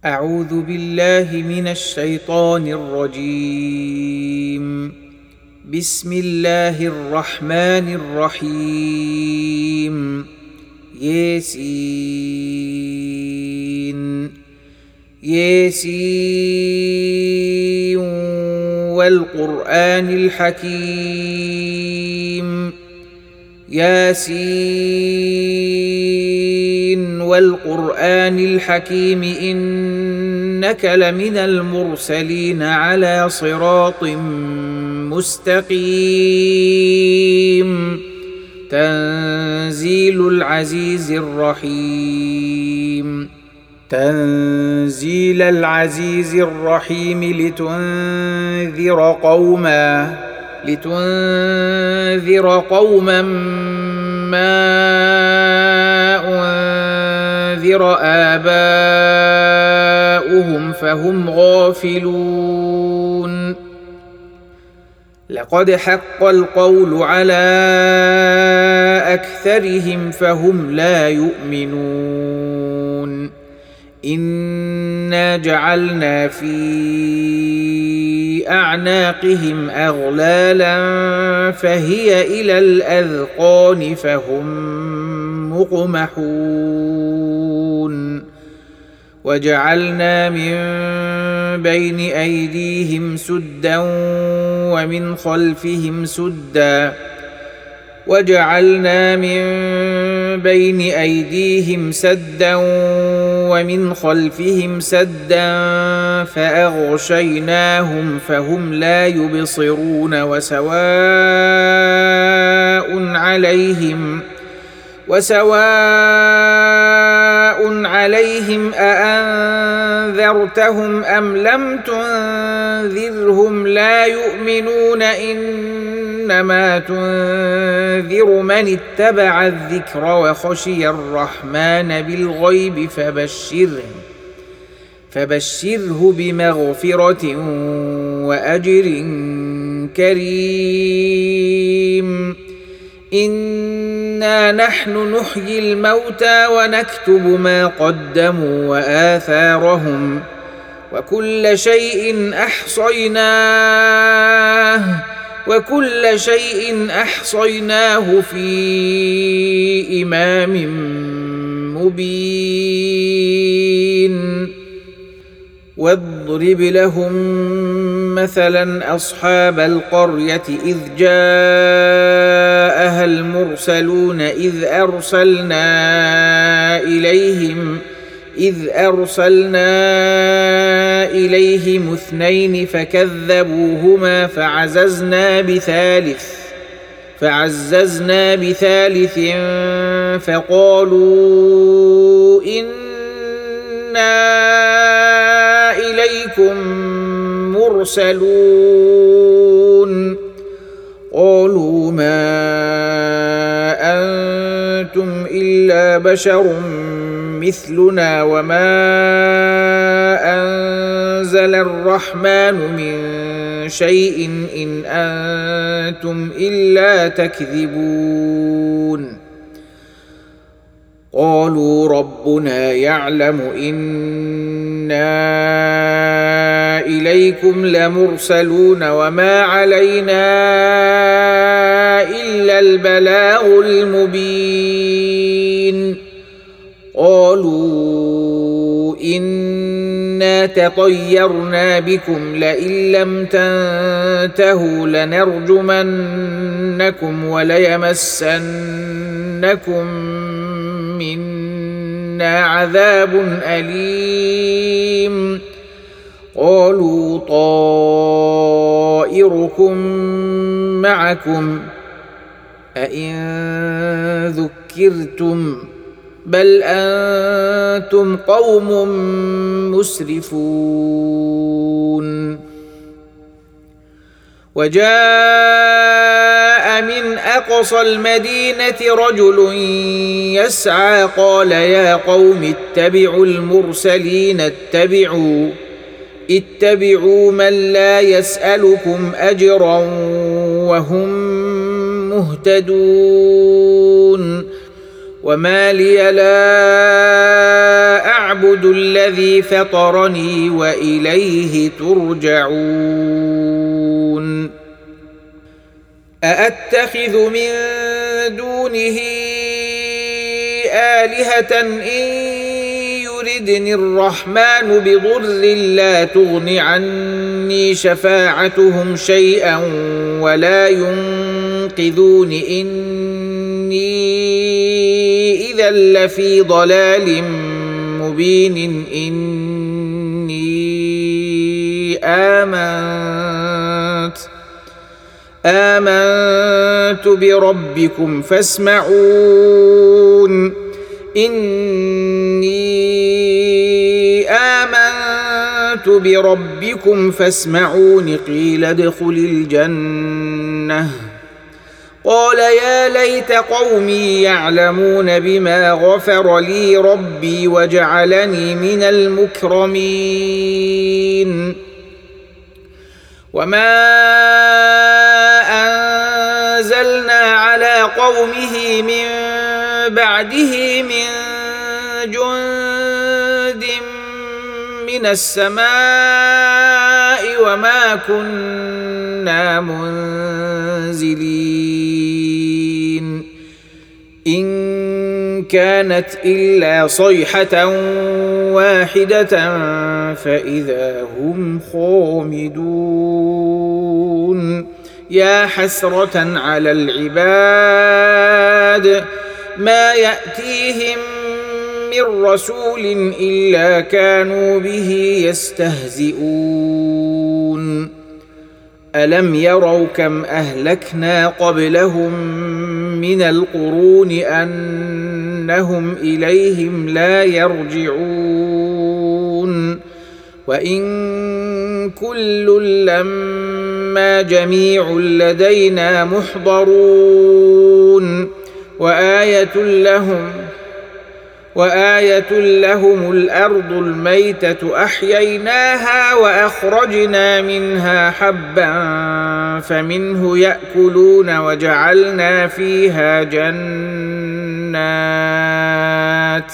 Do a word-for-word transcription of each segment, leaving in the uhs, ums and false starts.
أعوذ بالله من الشيطان الرجيم. بسم الله الرحمن الرحيم. ياسين ياسين والقرآن الحكيم. ياسين والقرآن الحكيم إنك لمن المرسلين على صراط مستقيم. تنزيل العزيز الرحيم. تنزيل العزيز الرحيم لتنذر قوما لتنذر قوما ما أنذر آباؤهم فهم غافلون. لقد حق القول على أكثرهم فهم لا يؤمنون. إنا جعلنا في أعناقهم أغلالا فهي إلى الأذقان فهم مقمحون. وجعلنا من بين أيديهم سدا ومن خلفهم سدا وجعلنا من بين أيديهم سدا ومن خلفهم سدا فأغشيناهم فهم لا يبصرون. وسواء عليهم وسواء عليهم أأنذرتهم أم لم تنذرهم لا يؤمنون. إنما تنذر من اتبع الذكر وخشي الرحمن بالغيب فبشره فبشره بمغفرة وأجر كريم. إنا نحن نحيي الموتى ونكتب ما قدموا وآثارهم وكل شيء أحصيناه وكل شيء أحصيناه في إمام مبين. واضرب لهم مثلا أصحاب القرية إذ جاءها المرسلون إذ أرسلنا إليهم إذ أرسلنا إليهم اثنين فكذبوهما فعززنا بثالث فعززنا بثالث فقالوا إنا إليكم مرسلون. قالوا ما أنتم إلا بشر مثلنا وما أنزل الرحمن من شيء إن أنتم إلا تكذبون. قالوا ربنا يعلم إنا إليكم لمرسلون وما علينا إلا البلاغ المبين. قالوا إنا تطيرنا بكم لئن لم تنتهوا لنرجمنكم وليمسنكم منا عذاب أليم. قالوا طائركم معكم أئن ذكرتم بل أنتم قوم مسرفون. وجاء من أقصى المدينة رجل يسعى قال يا قوم اتبعوا المرسلين اتبعوا اتبعوا من لا يسألكم أجرا وهم مهتدون. وما لي لا أعبد الذي فطرني وإليه ترجعون أأتخذ من دونه آلهة إن يردني الرحمن بضر لا تغن عني شفاعتهم شيئا ولا ينقذون إني إذا لفي ضلال مبين إني آمنت آمنت بربكم فاسمعون إني آمنت بربكم فاسمعون قيل ادخل الجنة قال يا ليت قومي يعلمون بما غفر لي ربي وجعلني من المكرمين وما أنزلنا على قومه من بعده من جند من السماء وما كنا منزلين إن كانت إلا صيحة واحدة فإذا هم خامدون يا حسرة على العباد ما يأتيهم من رسول إلا كانوا به يستهزئون ألم يروا كم أهلكنا قبلهم من القرون أنهم إليهم لا يرجعون وإن كل لما جميع لدينا محضرون وآية لهم وآية لهم الأرض الميتة أحييناها وأخرجنا منها حبا فمنه يأكلون وجعلنا فيها جنات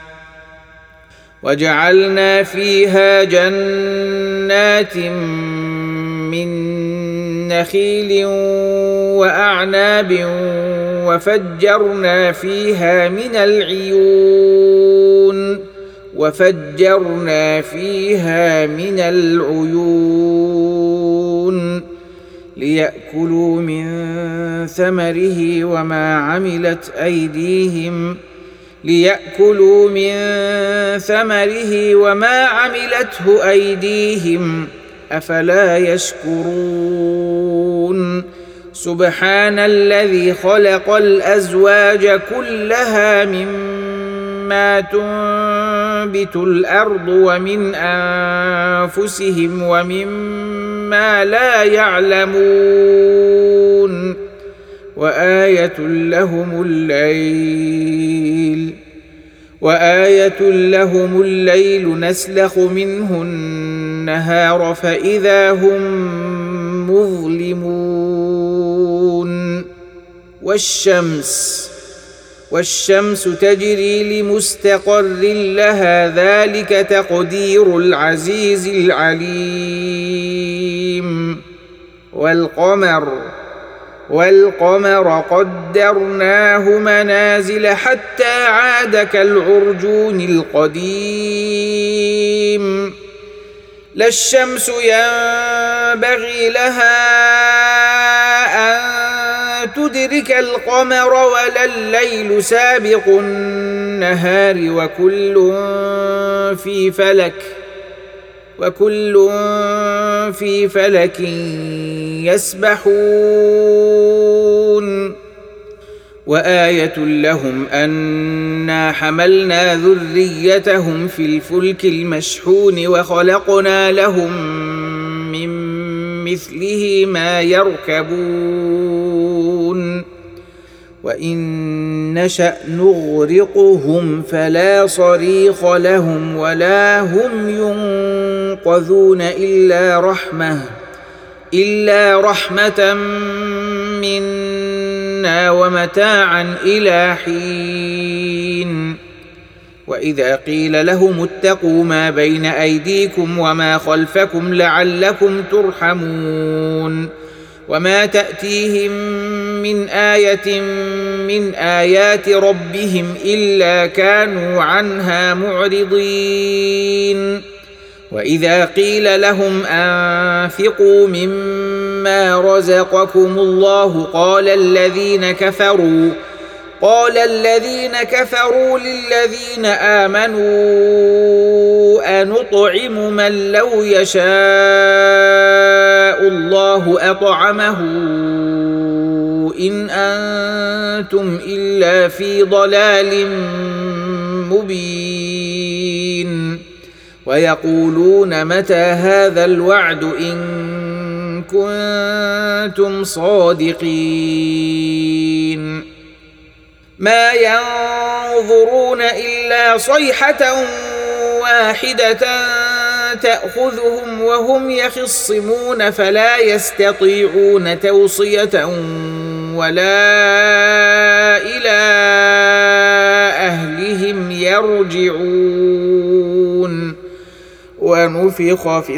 وجعلنا فيها جنات من نخيل وأعناب وفجرنا فيها من العيون وفجرنا فيها من العيون ليأكلوا من ثمره وما عملت أيديهم ليأكلوا من ثمره وما عملته أيديهم أفلا يشكرون سبحان الذي خلق الأزواج كلها مما تنبت الأرض ومن أنفسهم ومما لا يعلمون وآية لهم الليل وآية لهم الليل نسلخ منه النهار فإذا هم مظلمون والشمس والشمس تجري لمستقر لها ذلك تقدير العزيز العليم والقمر والقمر قدرناه منازل حتى عاد كالعرجون القديم لا الشمس ينبغي لها أن تدرك القمر ولا الليل سابق النهار وكل في فلك وكل في فلك يسبحون وآية لهم أنا حملنا ذريتهم في الفلك المشحون وخلقنا لهم من مثله ما يركبون وإن نشأ نغرقهم فلا صريخ لهم ولا هم ينقذون إلا رحمة إلا رحمة منا أدنى ومتاعا إلى حين. وإذا قيل لهم اتقوا ما بين أيديكم وما خلفكم لعلكم ترحمون وما تأتيهم من آية من آيات ربهم إلا كانوا عنها معرضين. وإذا قيل لهم أنفقوا مما رزقكم الله قال الذين كفروا قال الذين كفروا للذين آمنوا أنطعم من لو يشاء الله أطعمه إن أنتم إلا في ضلال مبين. ويقولون متى هذا الوعد إن كنتم صادقين. ما ينظرون إلا صيحة واحدة تأخذهم وهم يخصمون فلا يستطيعون توصية ولا إلى أهلهم يرجعون. ونفخ في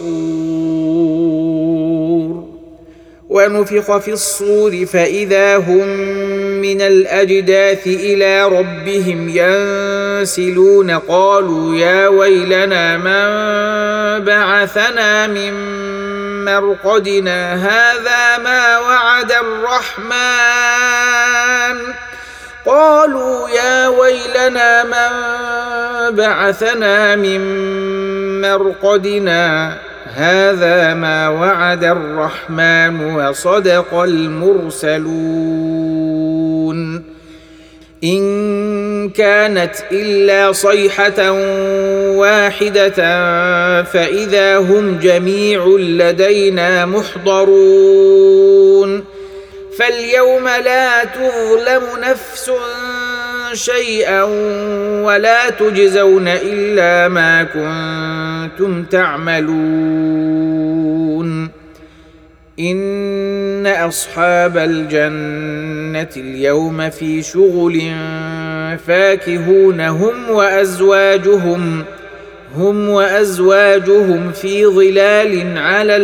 الصور ونفخ في الصور فإذا هم من الأجداث إلى ربهم ينسلون قالوا يا ويلنا من بعثنا من مرقدنا هذا ما وعد الرحمن قالوا يا ويلنا من بعثنا من مرقدنا هذا ما وعد الرحمن وصدق المرسلون إن كانت إلا صيحة واحدة فإذا هم جميع لدينا محضرون فاليوم لا تظلم نفس شيئا ولا تجزون إلا ما كنتم تعملون إن أصحاب الجنة اليوم في شغل فاكهون هم وأزواجهم هم وأزواجهم في ظلال على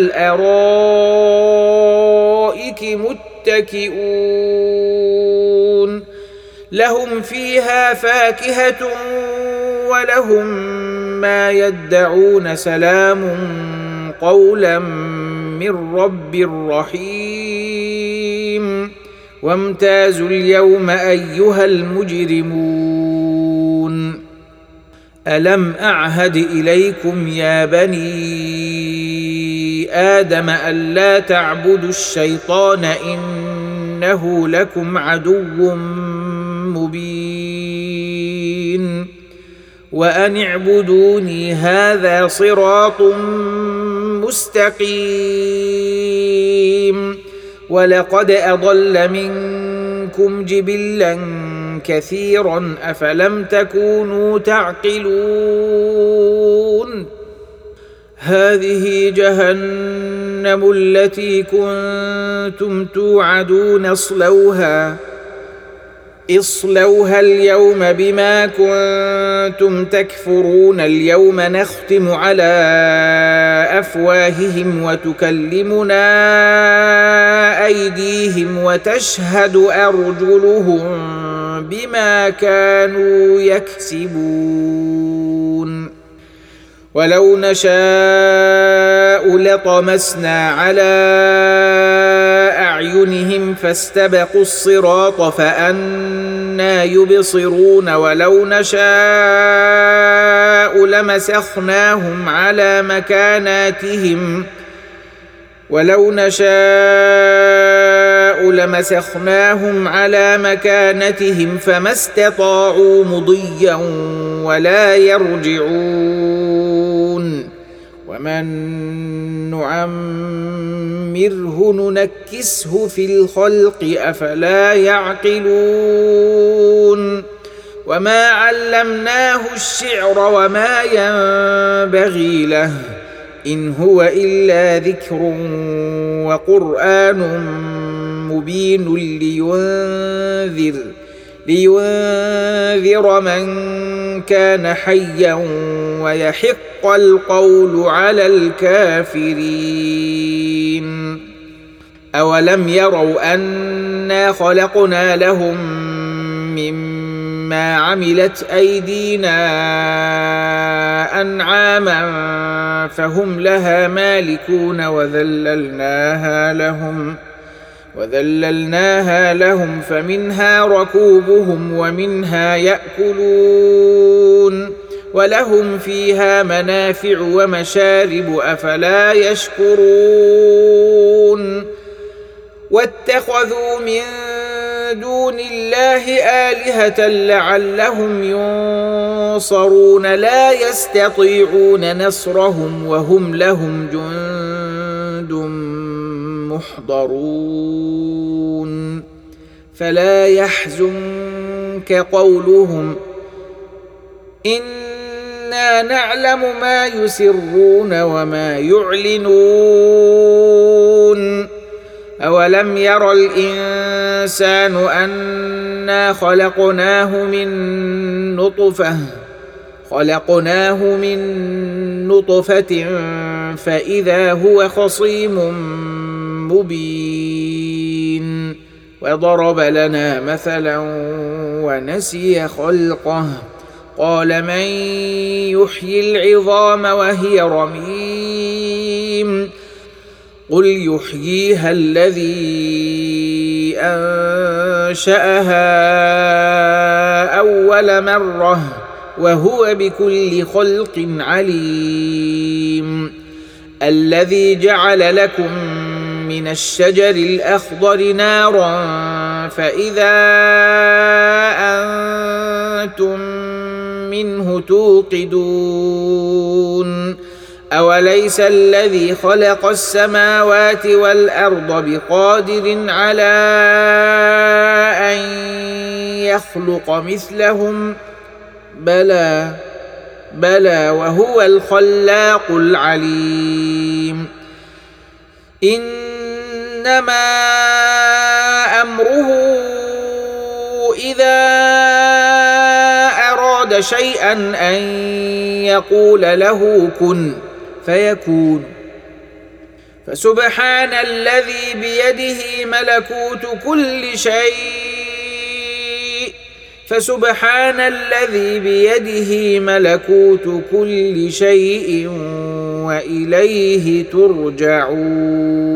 الأرائك متكئون لهم فيها فاكهة ولهم ما يدعون سلام قولا من رب رحيم وامتازوا اليوم أيها المجرمون ألم أعهد إليكم يا بني آدم ألا تعبدوا الشيطان إنه لكم عدو مبين وأن اعبدوني هذا صراط مستقيم ولقد أضل منكم جبلا كثيرا أفلم تكونوا تعقلون هذه جهنم التي كنتم توعدون اصلوها اصلوها اليوم بما كنتم تكفرون اليوم نختم على أفواههم وتكلمنا أيديهم وتشهد أرجلهم بما كانوا يكسبون ولو نشاء لطمسنا على أعينهم فاستبقوا الصراط فأنى يبصرون ولو نشاء لمسخناهم على مكاناتهم ولو نشاء لمسخناهم على مكانتهم فما استطاعوا مضيا ولا يرجعون ومن نعمره ننكسه في الخلق أفلا يعقلون وما علمناه الشعر وما ينبغي له إن هو إلا ذكر وقرآن مبين لينذر لينذر من كان حيا ويحق القول على الكافرين. أولم يروا أنا خلقنا لهم مما عملت أيدينا أنعاما فهم لها مالكون وذللناها لهم وذللناها لهم فمنها ركوبهم ومنها يأكلون ولهم فيها منافع ومشارب أفلا يشكرون. واتخذوا من دون الله آلهة لعلهم ينصرون لا يستطيعون نصرهم وهم لهم جند محضرون. فلا يحزنك قولهم إنا نعلم ما يسرون وما يعلنون. أولم ير الإنسان أنا خلقناه من نطفة خلقناه من نطفة فإذا هو خصيم مبين. وضرب لنا مثلا ونسي خلقه قال من يحيي العظام وهي رميم قل يحييها الذي أنشأها أول مرة وهو بكل خلق عليم. الذي جعل لكم من الشجر الأخضر نارا فإذا أنتم منه توقدون. أوليس الذي خلق السماوات والأرض بقادر على أن يخلق مثلهم بلى بلى وهو الخلاق العليم. إنما أمره إذا أراد شيئا أن يقول له كن فيكون. فسبحان الذي بيده ملكوت كل شيء فسبحان الذي بيده ملكوت كل شيء وإليه ترجعون.